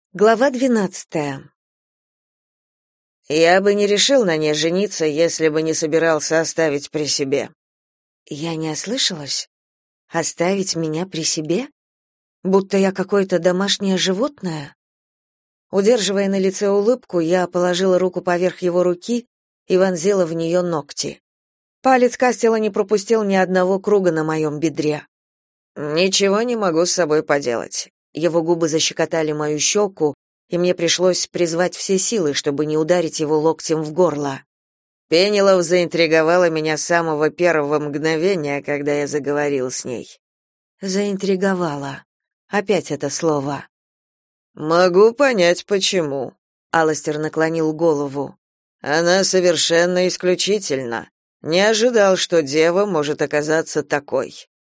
Глава 12. Я бы не решил на ней жениться, если бы не собирался оставить при себе. Я не ослышалась? Оставить меня при себе? Будто я какое-то домашнее животное? Удерживая на лице улыбку, я положила руку поверх его руки и вонзила в нее ногти. Палец Кастела не пропустил ни одного круга на моем бедре. Ничего не могу с собой поделать. Его губы защекотали мою щеку, и мне пришлось призвать все силы, чтобы не ударить его локтем в горло. Пенелов заинтриговала меня с самого первого мгновения, когда я заговорил с ней. Заинтриговала. Опять это слово. Могу понять, почему. Аластер наклонил голову. Она совершенно исключительна. Не ожидал, что дева может оказаться такой.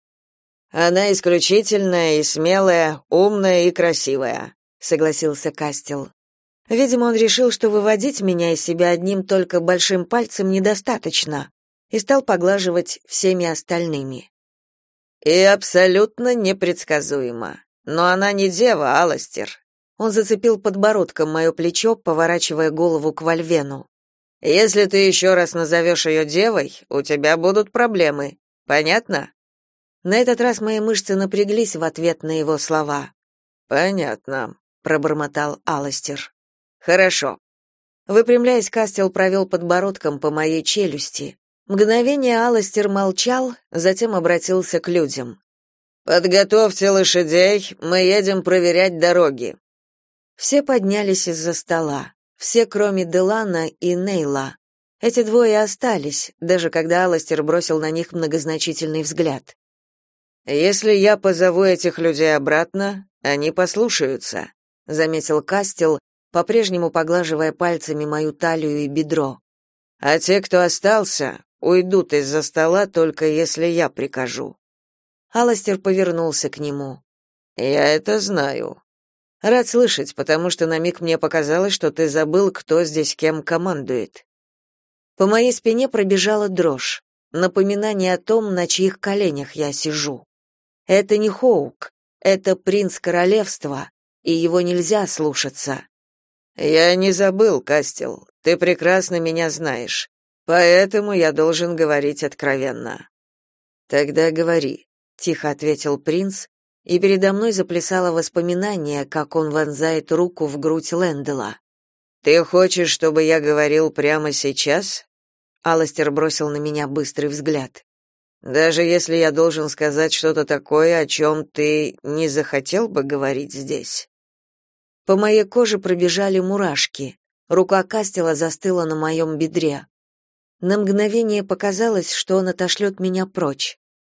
Она исключительная и смелая, умная и красивая, согласился Кастел. Видимо, он решил, что выводить меня из себя одним только большим пальцем недостаточно, и стал поглаживать всеми остальными. И абсолютно непредсказуема. Но она не дева, Аластер. Он зацепил подбородком мое плечо, поворачивая голову к Вольвену. Если ты еще раз назовешь ее девой, у тебя будут проблемы. Понятно? На этот раз мои мышцы напряглись в ответ на его слова. Понятно, пробормотал Аластер. Хорошо. Выпрямляясь, Кастел провел подбородком по моей челюсти. Мгновение Аластер молчал, затем обратился к людям. Подготовьте лошадей, мы едем проверять дороги. Все поднялись из-за стола, все, кроме Делана и Нейла. Эти двое остались, даже когда Аластер бросил на них многозначительный взгляд. Если я позову этих людей обратно, они послушаются, заметил Кастел, по-прежнему поглаживая пальцами мою талию и бедро. А те, кто остался, уйдут из-за стола только если я прикажу. Аластер повернулся к нему. Я это знаю. Рад слышать, потому что на миг мне показалось, что ты забыл, кто здесь кем командует. По моей спине пробежала дрожь, напоминание о том, на чьих коленях я сижу. Это не Хоук, это принц королевства, и его нельзя слушаться. Я не забыл, Кастел, ты прекрасно меня знаешь, поэтому я должен говорить откровенно. Тогда говори, тихо ответил принц, и передо мной заплясало воспоминание, как он вонзает руку в грудь Лэндела. Ты хочешь, чтобы я говорил прямо сейчас? Аластер бросил на меня быстрый взгляд. Даже если я должен сказать что-то такое, о чем ты не захотел бы говорить здесь. По моей коже пробежали мурашки. Рука Кастела застыла на моем бедре. На мгновение показалось, что он отошлет меня прочь.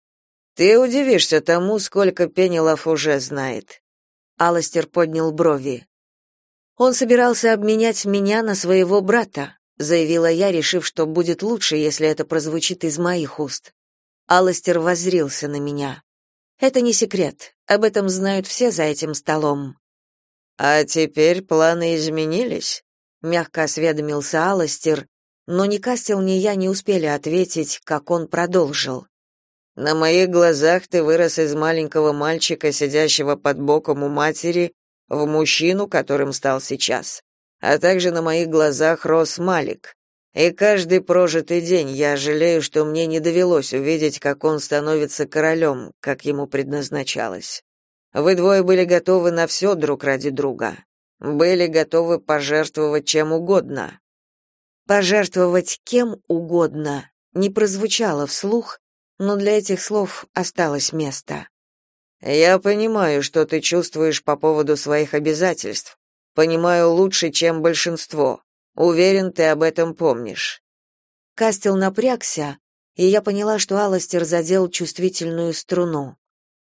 Ты удивишься тому, сколько Пенелов уже знает. Аластер поднял брови. Он собирался обменять меня на своего брата, заявила я, решив, что будет лучше, если это прозвучит из моих уст. Аластер воззрился на меня. Это не секрет, об этом знают все за этим столом. А теперь планы изменились? Мягко осведомился Аластер, но ни Кастел, ни я не успели ответить, как он продолжил. На моих глазах ты вырос из маленького мальчика, сидящего под боком у матери, в мужчину, которым стал сейчас. А также на моих глазах рос Малик. И каждый прожитый день я жалею, что мне не довелось увидеть, как он становится королем, как ему предназначалось. Вы двое были готовы на все друг ради друга. Были готовы пожертвовать чем угодно. Пожертвовать кем угодно не прозвучало вслух, но для этих слов осталось место. Я понимаю, что ты чувствуешь по поводу своих обязательств. Понимаю лучше, чем большинство. Уверен, ты об этом помнишь. Кастел напрягся, и я поняла, что Аластер задел чувствительную струну.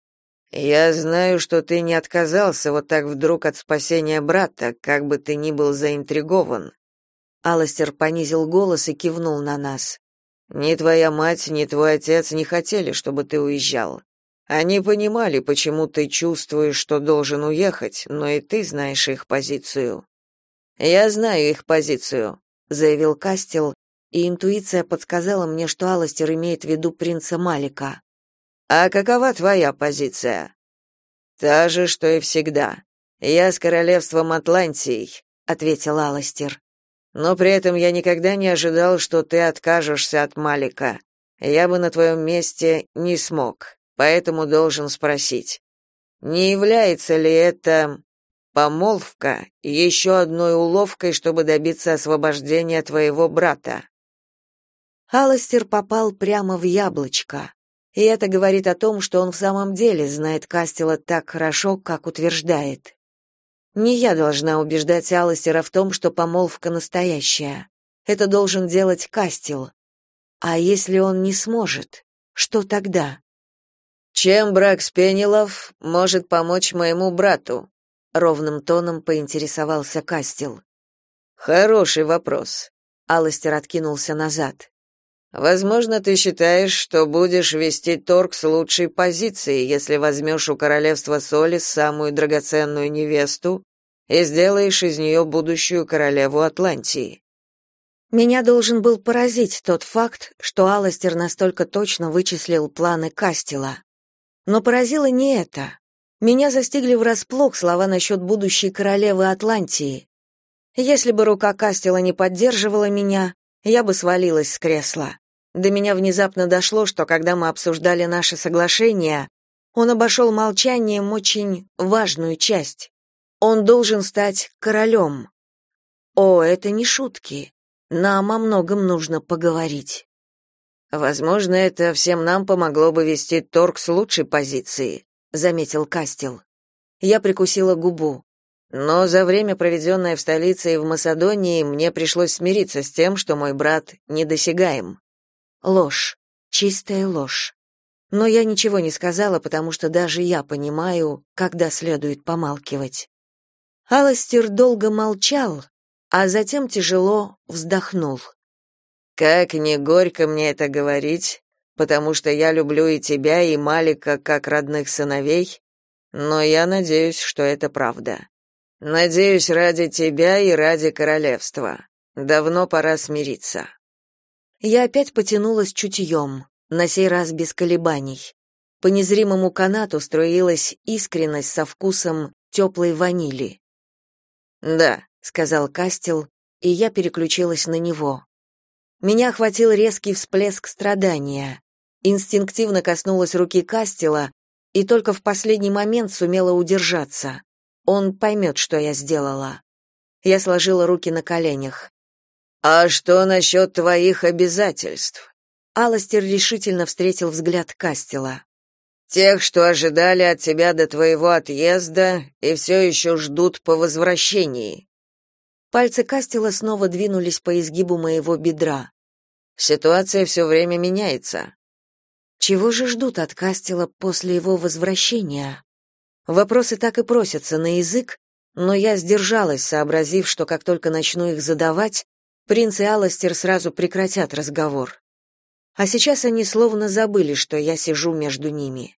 Я знаю, что ты не отказался вот так вдруг от спасения брата, как бы ты ни был заинтригован. Аластер понизил голос и кивнул на нас. Ни твоя мать, ни твой отец не хотели, чтобы ты уезжал. Они понимали, почему ты чувствуешь, что должен уехать, но и ты знаешь их позицию. Я знаю их позицию, заявил Кастел, и интуиция подсказала мне, что Аластер имеет в виду принца Малика. А какова твоя позиция? Та же, что и всегда. Я с королевством Атлантии, ответил Аластер. Но при этом я никогда не ожидал, что ты откажешься от Малика. Я бы на твоем месте не смог, поэтому должен спросить. Не является ли это помолвка еще одной уловкой, чтобы добиться освобождения твоего брата? Аластер попал прямо в яблочко. И это говорит о том, что он в самом деле знает Кастела так хорошо, как утверждает. Не я должна убеждать Аластера в том, что помолвка настоящая. Это должен делать Кастел. А если он не сможет, что тогда? Чем брак с Пенелов может помочь моему брату? Ровным тоном поинтересовался Кастел. Хороший вопрос. Аластер откинулся назад. Возможно, ты считаешь, что будешь вести торг с лучшей позиции, если возьмешь у королевства Солис самую драгоценную невесту и сделаешь из нее будущую королеву Атлантии. Меня должен был поразить тот факт, что Аластер настолько точно вычислил планы Кастела. Но поразило не это. Меня застигли врасплох слова насчет будущей королевы Атлантии. Если бы рука Кастела не поддерживала меня, я бы свалилась с кресла. До меня внезапно дошло, что когда мы обсуждали наше соглашение, он обошел молчанием очень важную часть. Он должен стать королем. О, это не шутки. Нам о многом нужно поговорить. Возможно, это всем нам помогло бы вести торг с лучшей позиции, заметил Кастел. Я прикусила губу. Но за время, проведенное в столице и в Македонии, мне пришлось смириться с тем, что мой брат недосягаем. Ложь, чистая ложь. Но я ничего не сказала, потому что даже я понимаю, когда следует помалкивать. Аластер долго молчал, а затем тяжело вздохнул. Как не горько мне это говорить, потому что я люблю и тебя, и Малика как родных сыновей, но я надеюсь, что это правда. Надеюсь, ради тебя и ради королевства. Давно пора смириться. Я опять потянулась чутьем, на сей раз без колебаний. По незримому канату струилась искренность со вкусом теплой ванили. «Да», — сказал Кастел, и я переключилась на него. Меня охватил резкий всплеск страдания. Инстинктивно коснулась руки Кастела и только в последний момент сумела удержаться. Он поймет, что я сделала. Я сложила руки на коленях. «А что насчет твоих обязательств?» Аластер решительно встретил взгляд Кастела. «Тех, что ожидали от тебя до твоего отъезда и все еще ждут по возвращении». Пальцы Кастела снова двинулись по изгибу моего бедра. «Ситуация все время меняется». Чего же ждут от Кастела после его возвращения? Вопросы так и просятся на язык, но я сдержалась, сообразив, что как только начну их задавать, принц и Аластер сразу прекратят разговор. А сейчас они словно забыли, что я сижу между ними.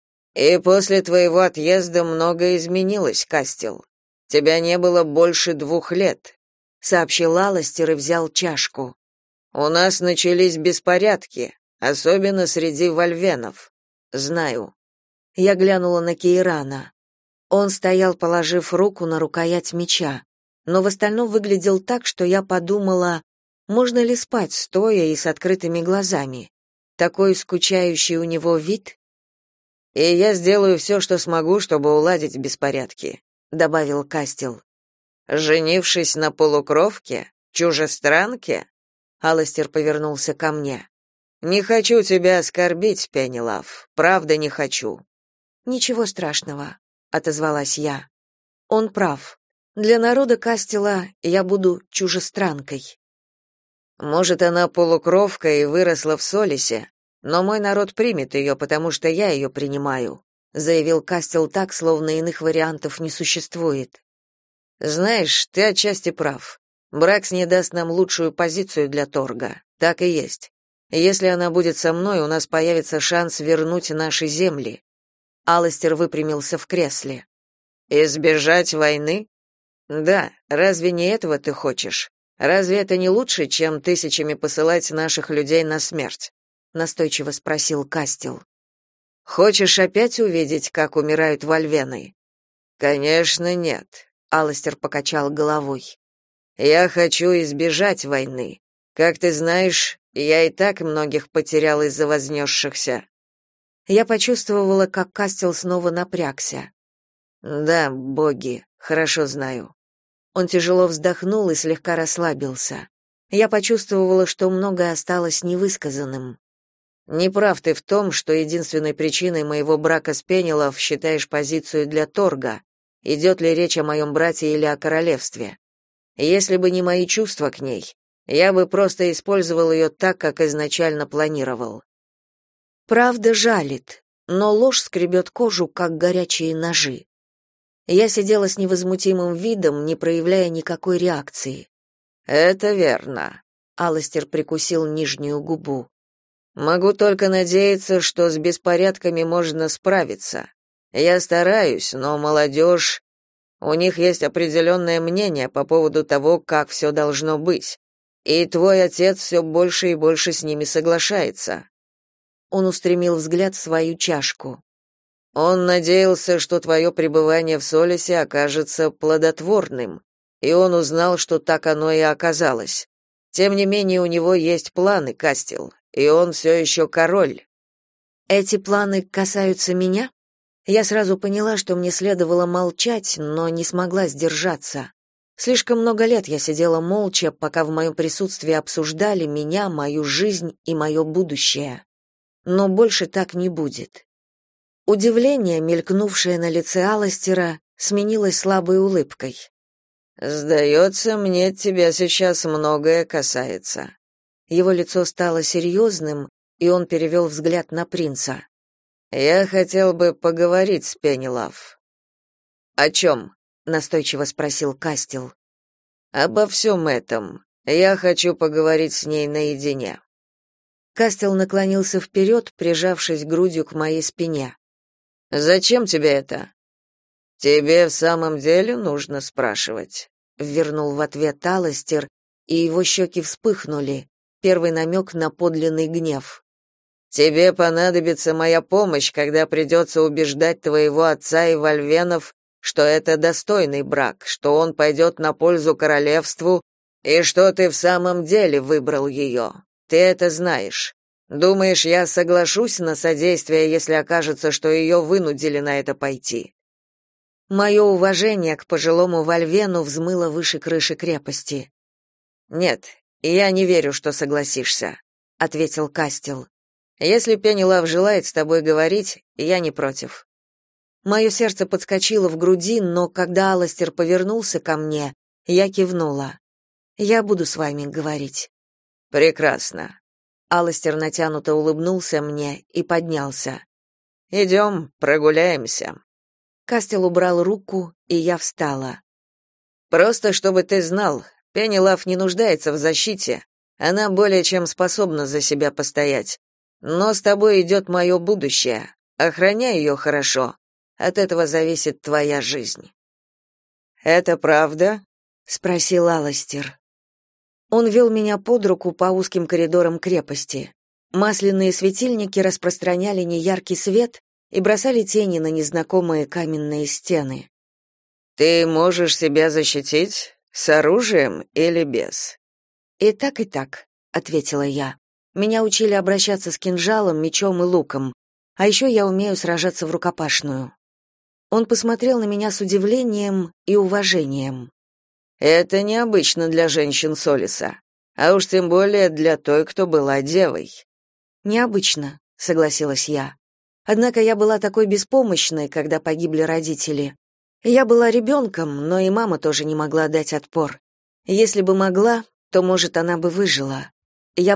«И после твоего отъезда многое изменилось, Кастел. Тебя не было больше 2 лет», — сообщил Аластер и взял чашку. «У нас начались беспорядки, особенно среди вольвенов. Знаю». Я глянула на Кейрана. Он стоял, положив руку на рукоять меча, но в остальном выглядел так, что я подумала, можно ли спать стоя и с открытыми глазами. Такой скучающий у него вид. «И я сделаю все, что смогу, чтобы уладить беспорядки», — добавил Кастел. «Женившись на полукровке? Чужестранке?» Аластер повернулся ко мне. «Не хочу тебя оскорбить, Пенелав, правда не хочу». «Ничего страшного», — отозвалась я. «Он прав. Для народа Кастела я буду чужестранкой». «Может, она полукровка и выросла в Солисе, но мой народ примет ее, потому что я ее принимаю», заявил Кастел так, словно иных вариантов не существует. «Знаешь, ты отчасти прав. Брак с ней даст нам лучшую позицию для торга. Так и есть. Если она будет со мной, у нас появится шанс вернуть наши земли». Аластер выпрямился в кресле. «Избежать войны? Да, разве не этого ты хочешь? Разве это не лучше, чем тысячами посылать наших людей на смерть?» Настойчиво спросил Кастел. «Хочешь опять увидеть, как умирают вольвены?» Конечно, нет, Алластер покачал головой. Я хочу избежать войны. Как ты знаешь, я и так многих потерял из-за вознесшихся. Я почувствовала, как Кастел снова напрягся. Да, боги, хорошо знаю. Он тяжело вздохнул и слегка расслабился. Я почувствовала, что многое осталось невысказанным. Не прав ты в том, что единственной причиной моего брака с Пенелов считаешь позицию для торга. Идет ли речь о моем брате или о королевстве? Если бы не мои чувства к ней, я бы просто использовал ее так, как изначально планировал. Правда жалит, но ложь скребет кожу, как горячие ножи. Я сидела с невозмутимым видом, не проявляя никакой реакции. Это верно. Алластер прикусил нижнюю губу. Могу только надеяться, что с беспорядками можно справиться. Я стараюсь, но молодежь... У них есть определенное мнение по поводу того, как все должно быть. И твой отец все больше и больше с ними соглашается. Он устремил взгляд в свою чашку. Он надеялся, что твое пребывание в Солисе окажется плодотворным, и он узнал, что так оно и оказалось. Тем не менее, у него есть планы, Кастел, и он все еще король. Эти планы касаются меня? Я сразу поняла, что мне следовало молчать, но не смогла сдержаться. Слишком много лет я сидела молча, пока в моем присутствии обсуждали меня, мою жизнь и мое будущее. Но больше так не будет. Удивление, мелькнувшее на лице Алластера, сменилось слабой улыбкой. «Сдается мне, тебя сейчас многое касается». Его лицо стало серьезным, и он перевел взгляд на принца. «Я хотел бы поговорить с Пенелав». «О чем?» — настойчиво спросил Кастел. «Обо всем этом. Я хочу поговорить с ней наедине». Кастел наклонился вперед, прижавшись грудью к моей спине. «Зачем тебе это?» «Тебе в самом деле нужно спрашивать», — вернул в ответ Алластер, и его щеки вспыхнули, первый намек на подлинный гнев. «Тебе понадобится моя помощь, когда придется убеждать твоего отца и вольвенов, что это достойный брак, что он пойдет на пользу королевству и что ты в самом деле выбрал ее. Ты это знаешь. Думаешь, я соглашусь на содействие, если окажется, что ее вынудили на это пойти?» Мое уважение к пожилому вольвену взмыло выше крыши крепости. «Нет, я не верю, что согласишься», — ответил Кастел. «Если Пенелав желает с тобой говорить, я не против». Мое сердце подскочило в груди, но когда Алластер повернулся ко мне, я кивнула. «Я буду с вами говорить». «Прекрасно». Алластер натянуто улыбнулся мне и поднялся. «Идем, прогуляемся». Кастел убрал руку, и я встала. «Просто чтобы ты знал, Пенелав не нуждается в защите, она более чем способна за себя постоять. Но с тобой идет мое будущее. Охраняй ее хорошо. От этого зависит твоя жизнь». «Это правда?» — спросил Алластер. Он вел меня под руку по узким коридорам крепости. Масляные светильники распространяли неяркий свет и бросали тени на незнакомые каменные стены. «Ты можешь себя защитить? С оружием или без?» и так», — ответила я. Меня учили обращаться с кинжалом, мечом и луком, а еще я умею сражаться в рукопашную. Он посмотрел на меня с удивлением и уважением. «Это необычно для женщин Солиса, а уж тем более для той, кто была девой». «Необычно», — согласилась я. Однако я была такой беспомощной, когда погибли родители. Я была ребенком, но и мама тоже не могла дать отпор. Если бы могла, то, может, она бы выжила. Я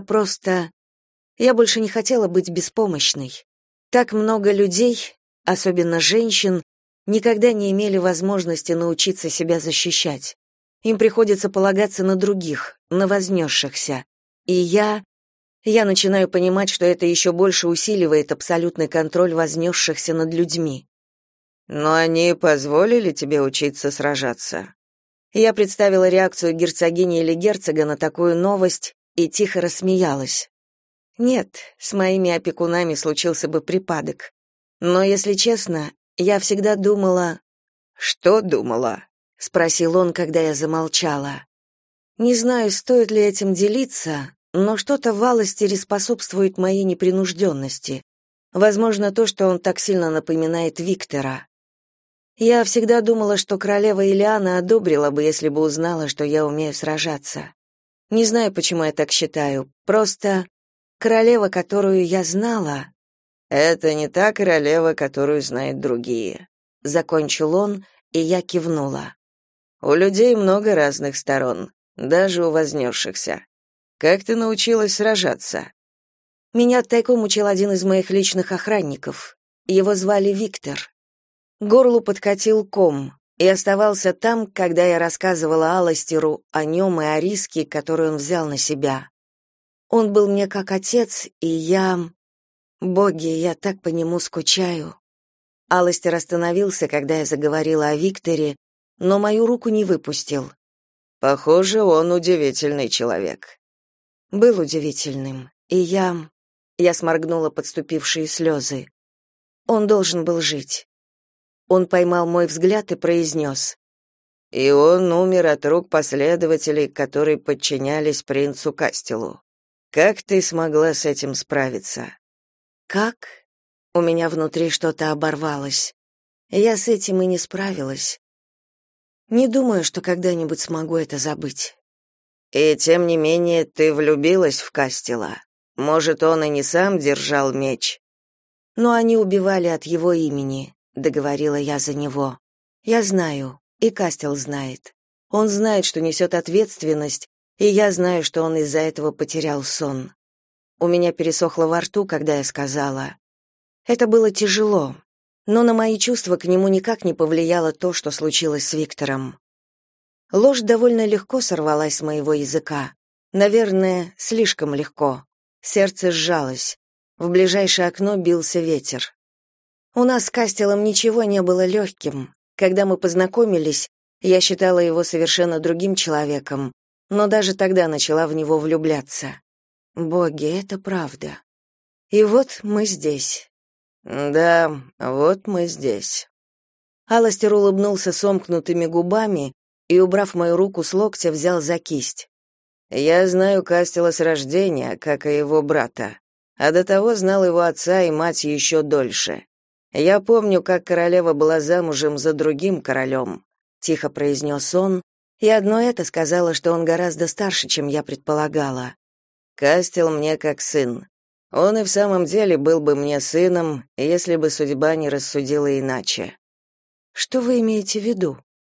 больше не хотела быть беспомощной. Так много людей, особенно женщин, никогда не имели возможности научиться себя защищать. Им приходится полагаться на других, на вознесшихся. И я начинаю понимать, что это еще больше усиливает абсолютный контроль вознесшихся над людьми. «Но они позволили тебе учиться сражаться?» Я представила реакцию герцогини или герцога на такую новость и тихо рассмеялась. Нет, с моими опекунами случился бы припадок. Но, если честно, я всегда думала, «Что думала?» — спросил он, когда я замолчала. Не знаю, стоит ли этим делиться, но что-то в Алластере способствует моей непринужденности. Возможно, то, что он так сильно напоминает Виктора. Я всегда думала, что королева Илиана одобрила бы, если бы узнала, что я умею сражаться. Не знаю, почему я так считаю, просто королева, которую я знала, это не та королева, которую знают другие. Закончил он, и я кивнула. У людей много разных сторон, даже у вознесшихся. Как ты научилась сражаться? Меня тайком учил один из моих личных охранников. Его звали Виктор. К горлу подкатил ком и оставался там, когда я рассказывала Алластеру о нем и о риске, который он взял на себя. Он был мне как отец, и я... Боги, я так по нему скучаю. Алластер остановился, когда я заговорила о Викторе, но мою руку не выпустил. Похоже, он удивительный человек. Был удивительным, и я сморгнула подступившие слезы. Он должен был жить. Он поймал мой взгляд и произнес: «И он умер от рук последователей, которые подчинялись принцу Кастелу. Как ты смогла с этим справиться?» «Как?» У меня внутри что-то оборвалось. Я с этим и не справилась. Не думаю, что когда-нибудь смогу это забыть. «И тем не менее ты влюбилась в Кастела. Может, он и не сам держал меч?» «Но они убивали от его имени», — договорила я за него. «Я знаю, и Кастел знает. Он знает, что несет ответственность, и я знаю, что он из-за этого потерял сон». У меня пересохло во рту, когда я сказала. Это было тяжело, но на мои чувства к нему никак не повлияло то, что случилось с Виктором. Ложь довольно легко сорвалась с моего языка. Наверное, слишком легко. Сердце сжалось. В ближайшее окно бился ветер. У нас с Кастелом ничего не было легким. Когда мы познакомились, я считала его совершенно другим человеком, но даже тогда начала в него влюбляться. Боги, это правда. И вот мы здесь. Да, вот мы здесь. Алластер улыбнулся сомкнутыми губами и, убрав мою руку с локтя, взял за кисть. Я знаю Кастела с рождения, как и его брата, а до того знал его отца и мать еще дольше. Я помню, как королева была замужем за другим королем», — тихо произнес он, и одно это сказала, что он гораздо старше, чем я предполагала. Кастел мне как сын. Он и в самом деле был бы мне сыном, если бы судьба не рассудила иначе. Что вы имеете в виду?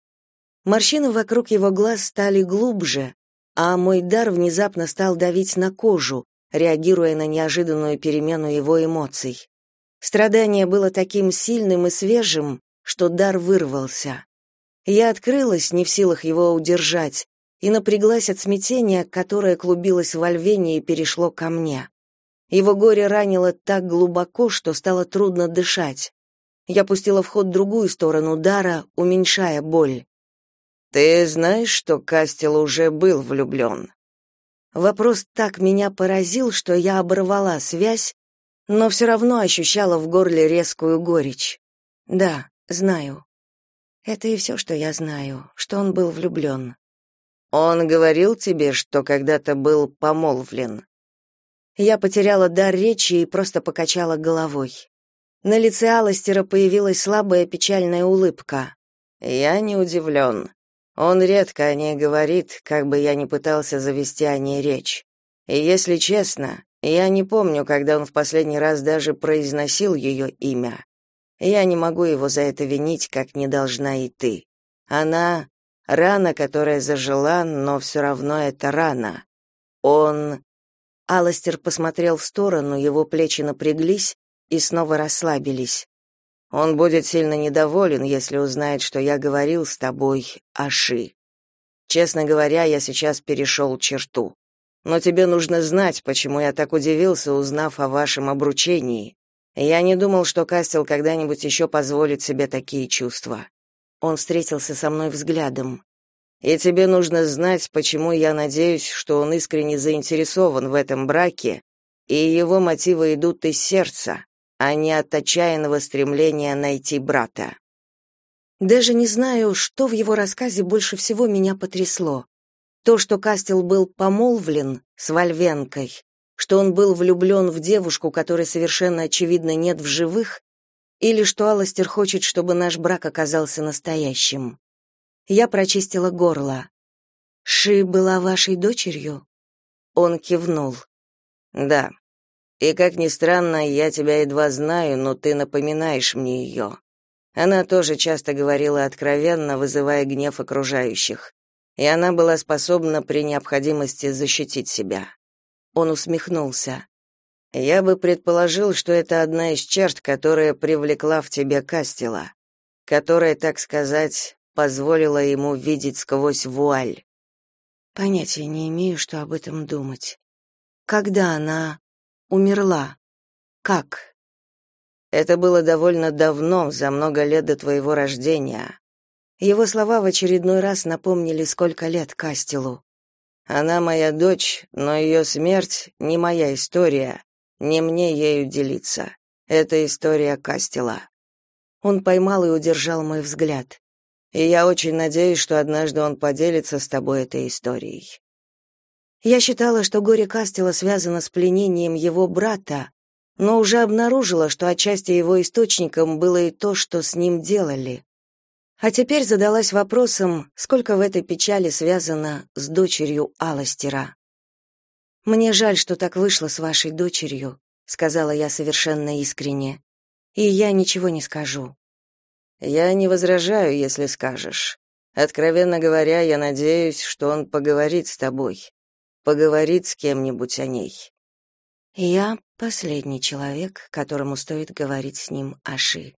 Морщины вокруг его глаз стали глубже, а мой дар внезапно стал давить на кожу, реагируя на неожиданную перемену его эмоций. Страдание было таким сильным и свежим, что дар вырвался. Я открылась, не в силах его удержать, и напряглась от смятения, которое клубилось во льве и перешло ко мне. Его горе ранило так глубоко, что стало трудно дышать. Я пустила в ход другую сторону дара, уменьшая боль. «Ты знаешь, что Кастел уже был влюблен?» Вопрос так меня поразил, что я оборвала связь, но все равно ощущала в горле резкую горечь. «Да, знаю. Это и все, что я знаю, что он был влюблен». «Он говорил тебе, что когда-то был помолвлен?» Я потеряла дар речи и просто покачала головой. На лице Алластера появилась слабая печальная улыбка. «Я не удивлен. Он редко о ней говорит, как бы я ни пытался завести о ней речь. И если честно, я не помню, когда он в последний раз даже произносил ее имя. Я не могу его за это винить, как не должна и ты. Она — рана, которая зажила, но все равно это рана. Он...» Алластер посмотрел в сторону, его плечи напряглись и снова расслабились. «Он будет сильно недоволен, если узнает, что я говорил с тобой о Ши. Честно говоря, я сейчас перешел черту. Но тебе нужно знать, почему я так удивился, узнав о вашем обручении. Я не думал, что Кастел когда-нибудь еще позволит себе такие чувства». Он встретился со мной взглядом. «И тебе нужно знать, почему я надеюсь, что он искренне заинтересован в этом браке, и его мотивы идут из сердца, а не от отчаянного стремления найти брата». Даже не знаю, что в его рассказе больше всего меня потрясло. То, что Кастел был помолвлен с Вольвенкой, что он был влюблен в девушку, которой совершенно очевидно нет в живых, или что Аластер хочет, чтобы наш брак оказался настоящим. Я прочистила горло. «Ши была вашей дочерью?» Он кивнул. «Да. И, как ни странно, я тебя едва знаю, но ты напоминаешь мне ее. Она тоже часто говорила откровенно, вызывая гнев окружающих. И она была способна при необходимости защитить себя». Он усмехнулся. «Я бы предположил, что это одна из черт, которая привлекла в тебе Кастела, которая, так сказать, позволила ему видеть сквозь вуаль». Понятия не имею, что об этом думать. Когда она умерла? Как? Это было довольно давно, за много лет до твоего рождения. Его слова в очередной раз напомнили, сколько лет Кастелу. Она моя дочь, но ее смерть не моя история, не мне ею делиться. Это история Кастела. Он поймал и удержал мой взгляд. И я очень надеюсь, что однажды он поделится с тобой этой историей. Я считала, что горе Кастела связано с пленением его брата, но уже обнаружила, что отчасти его источником было и то, что с ним делали. А теперь задалась вопросом, сколько в этой печали связано с дочерью Аластера. «Мне жаль, что так вышло с вашей дочерью», — сказала я совершенно искренне. «И я ничего не скажу». «Я не возражаю, если скажешь. Откровенно говоря, я надеюсь, что он поговорит с тобой. Поговорит с кем-нибудь о ней». Я последний человек, которому стоит говорить с ним о Ши.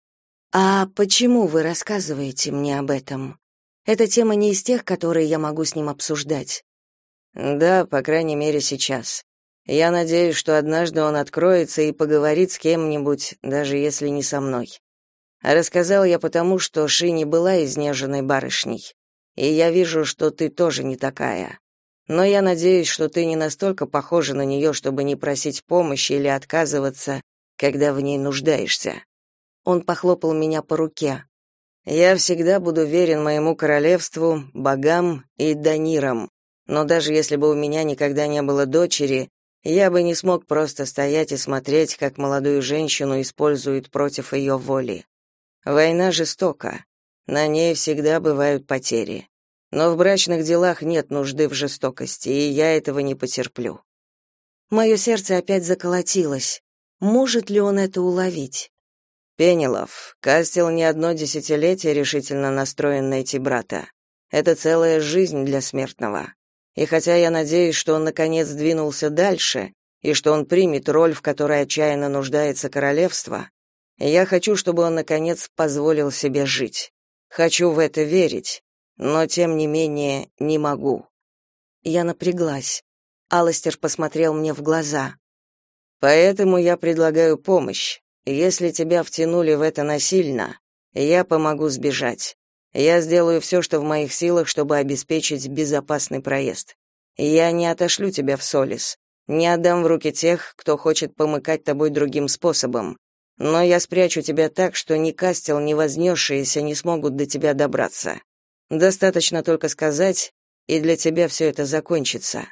«А почему вы рассказываете мне об этом? Эта тема не из тех, которые я могу с ним обсуждать». «Да, по крайней мере, сейчас. Я надеюсь, что однажды он откроется и поговорит с кем-нибудь, даже если не со мной. А рассказал я потому, что Ши не была изнеженной барышней, и я вижу, что ты тоже не такая. Но я надеюсь, что ты не настолько похожа на нее, чтобы не просить помощи или отказываться, когда в ней нуждаешься». Он похлопал меня по руке. «Я всегда буду верен моему королевству, богам и данирам, но даже если бы у меня никогда не было дочери, я бы не смог просто стоять и смотреть, как молодую женщину используют против ее воли. Война жестока, на ней всегда бывают потери. Но в брачных делах нет нужды в жестокости, и я этого не потерплю». Мое сердце опять заколотилось. Может ли он это уловить? «Пенелов, Кастел не одно десятилетие решительно настроен найти брата. Это целая жизнь для смертного. И хотя я надеюсь, что он наконец двинулся дальше, и что он примет роль, в которой отчаянно нуждается королевство, я хочу, чтобы он наконец позволил себе жить. Хочу в это верить, но тем не менее не могу». Я напряглась. Аластер посмотрел мне в глаза. «Поэтому я предлагаю помощь. Если тебя втянули в это насильно, я помогу сбежать. Я сделаю все, что в моих силах, чтобы обеспечить безопасный проезд. Я не отошлю тебя в Солис, не отдам в руки тех, кто хочет помыкать тобой другим способом. Но я спрячу тебя так, что ни Кастел, ни вознесшиеся не смогут до тебя добраться. Достаточно только сказать, и для тебя все это закончится».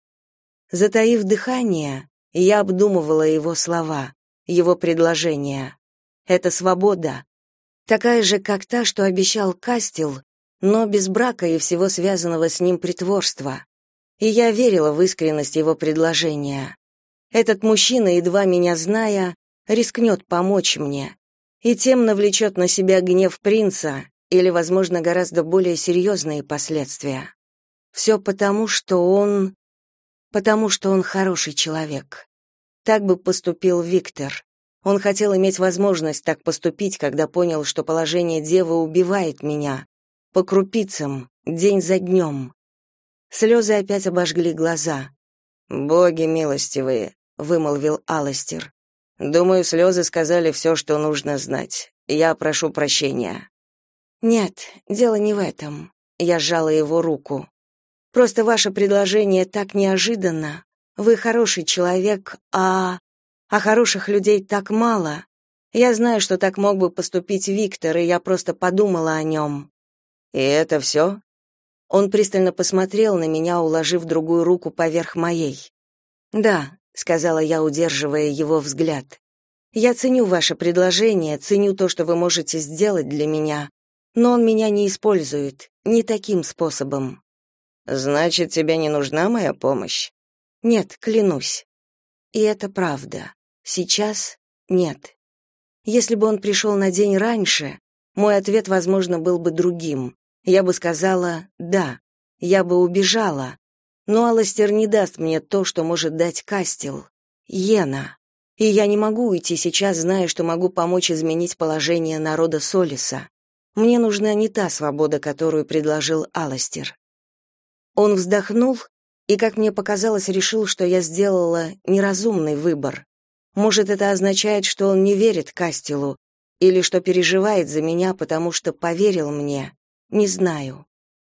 Затаив дыхание, я обдумывала его слова, его предложения. Это свобода, такая же, как та, что обещал Кастел, но без брака и всего связанного с ним притворства. И я верила в искренность его предложения. Этот мужчина, едва меня зная, рискнет помочь мне, и тем навлечет на себя гнев принца или, возможно, гораздо более серьезные последствия. Все потому, что он хороший человек. Так бы поступил Виктор. Он хотел иметь возможность так поступить, когда понял, что положение девы убивает меня. По крупицам, день за днем. Слезы опять обожгли глаза. «Боги милостивые», — вымолвил Аластер. «Думаю, слезы сказали все, что нужно знать. Я прошу прощения». «Нет, дело не в этом». Я сжала его руку. «Просто ваше предложение так неожиданно. Вы хороший человек, а хороших людей так мало. Я знаю, что так мог бы поступить Виктор, и я просто подумала о нем». «И это все?» Он пристально посмотрел на меня, уложив другую руку поверх моей. «Да», — сказала я, удерживая его взгляд. «Я ценю ваше предложение, ценю то, что вы можете сделать для меня, но он меня не использует, не таким способом». «Значит, тебе не нужна моя помощь?» «Нет, клянусь». И это правда. Сейчас нет. Если бы он пришел на день раньше, мой ответ, возможно, был бы другим. Я бы сказала «да», я бы убежала. Но Аластер не даст мне то, что может дать Кастел. Йена. И я не могу уйти сейчас, зная, что могу помочь изменить положение народа Солиса. Мне нужна не та свобода, которую предложил Аластер. Он вздохнул и, как мне показалось, решил, что я сделала неразумный выбор. Может, это означает, что он не верит Кастелу, или что переживает за меня, потому что поверил мне. Не знаю.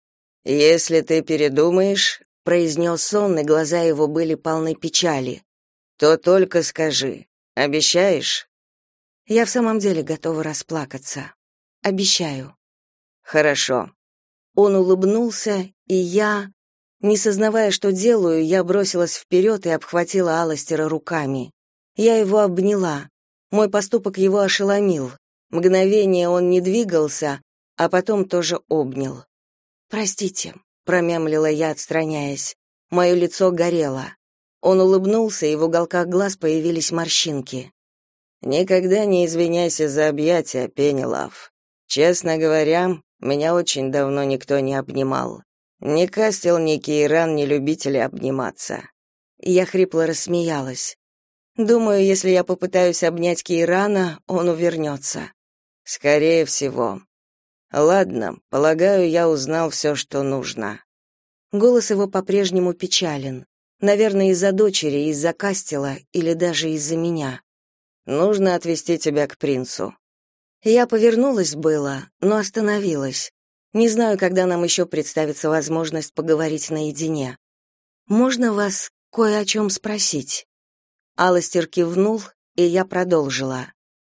«Если ты передумаешь», — произнес он, и глаза его были полны печали, «то только скажи. Обещаешь?» Я в самом деле готова расплакаться. Обещаю. «Хорошо». Он улыбнулся, и я, не сознавая, что делаю, я бросилась вперед и обхватила Аластера руками. Я его обняла. Мой поступок его ошеломил. Мгновение он не двигался, а потом тоже обнял. «Простите», — промямлила я, отстраняясь. Мое лицо горело. Он улыбнулся, и в уголках глаз появились морщинки. «Никогда не извиняйся за объятия, Пенелав. Честно говоря, меня очень давно никто не обнимал. Ни Кастел, ни Кейран не любители обниматься». Я хрипло рассмеялась. «Думаю, если я попытаюсь обнять Кейрана, он увернется». «Скорее всего». «Ладно, полагаю, я узнал все, что нужно». Голос его по-прежнему печален. Наверное, из-за дочери, из-за Кастела или даже из-за меня. «Нужно отвезти тебя к принцу». Я повернулась было, но остановилась. Не знаю, когда нам еще представится возможность поговорить наедине. «Можно вас кое о чем спросить?» Аластер кивнул, и я продолжила.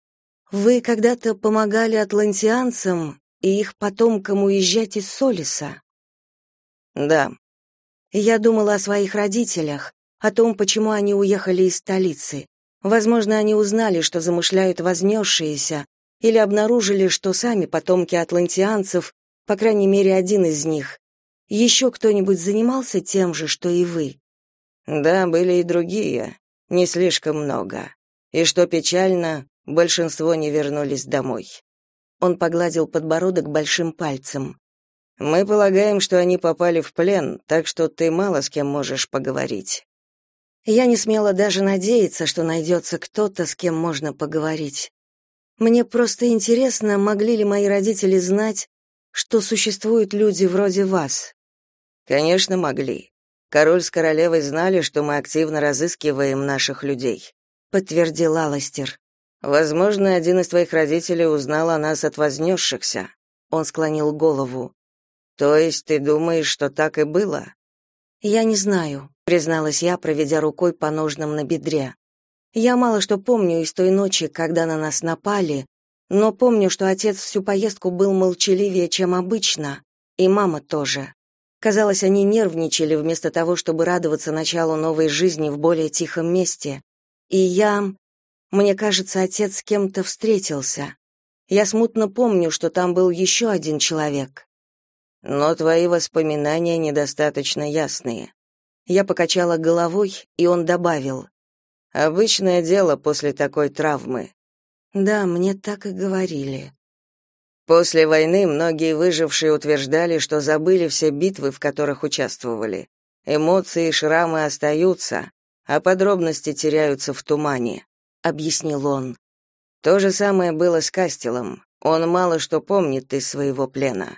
«Вы когда-то помогали атлантианцам и их потомкам уезжать из Солиса?» «Да». «Я думала о своих родителях, о том, почему они уехали из столицы. Возможно, они узнали, что замышляют вознесшиеся, или обнаружили, что сами потомки атлантианцев, по крайней мере, один из них. Еще кто-нибудь занимался тем же, что и вы?» «Да, были и другие, не слишком много. И что печально, большинство не вернулись домой». Он погладил подбородок большим пальцем. «Мы полагаем, что они попали в плен, так что ты мало с кем можешь поговорить». Я не смела даже надеяться, что найдется кто-то, с кем можно поговорить. Мне просто интересно, могли ли мои родители знать, что существуют люди вроде вас? Конечно, могли. Король с королевой знали, что мы активно разыскиваем наших людей, подтвердил Аластер. Возможно, один из твоих родителей узнал о нас от вознесшихся. Он склонил голову. То есть ты думаешь, что так и было? Я не знаю, призналась я, проведя рукой по ножнам на бедре. Я мало что помню из той ночи, когда на нас напали, но помню, что отец всю поездку был молчаливее, чем обычно, и мама тоже. Казалось, они нервничали вместо того, чтобы радоваться началу новой жизни в более тихом месте. И мне кажется, отец с кем-то встретился. Я смутно помню, что там был еще один человек. Но твои воспоминания недостаточно ясные. Я покачала головой, и он добавил: обычное дело после такой травмы. Да, мне так и говорили. После войны многие выжившие утверждали, что забыли все битвы, в которых участвовали. Эмоции и шрамы остаются, а подробности теряются в тумане, объяснил он. То же самое было с Кастелом. Он мало что помнит из своего плена.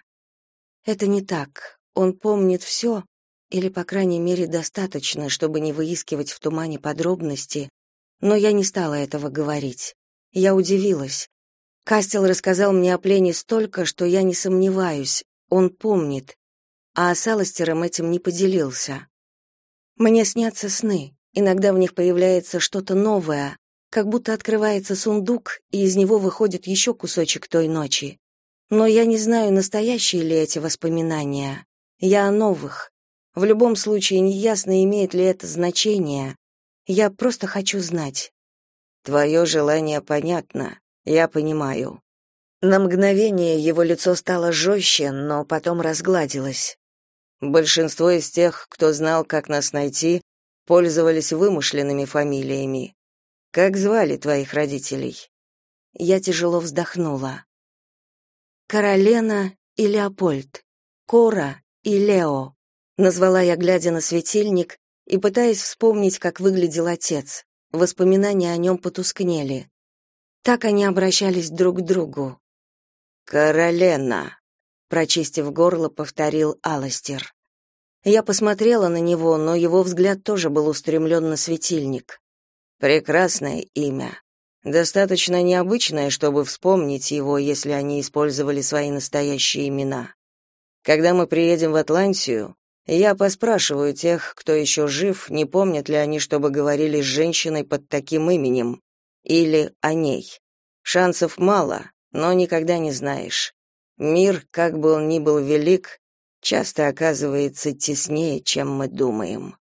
Это не так. Он помнит все, или, по крайней мере, достаточно, чтобы не выискивать в тумане подробности, но я не стала этого говорить. Я удивилась. Кастел рассказал мне о плене столько, что я не сомневаюсь, он помнит, а с Аластером этим не поделился. Мне снятся сны, иногда в них появляется что-то новое, как будто открывается сундук, и из него выходит еще кусочек той ночи. Но я не знаю, настоящие ли эти воспоминания. Я о новых. В любом случае, неясно, имеет ли это значение. Я просто хочу знать. Твое желание понятно, я понимаю. На мгновение его лицо стало жестче, но потом разгладилось. Большинство из тех, кто знал, как нас найти, пользовались вымышленными фамилиями. Как звали твоих родителей? Я тяжело вздохнула. Каролена и Леопольд, Кора и Лео, назвала я, глядя на светильник и пытаясь вспомнить, как выглядел отец. Воспоминания о нем потускнели. Так они обращались друг к другу. «Каролена», — прочистив горло, повторил Аластер. Я посмотрела на него, но его взгляд тоже был устремлен на светильник. «Прекрасное имя. Достаточно необычное, чтобы вспомнить его, если они использовали свои настоящие имена. Когда мы приедем в Атлантию, я поспрашиваю тех, кто еще жив, не помнят ли они, чтобы говорили с женщиной под таким именем, или о ней. Шансов мало, но никогда не знаешь. Мир, как бы он ни был велик, часто оказывается теснее, чем мы думаем».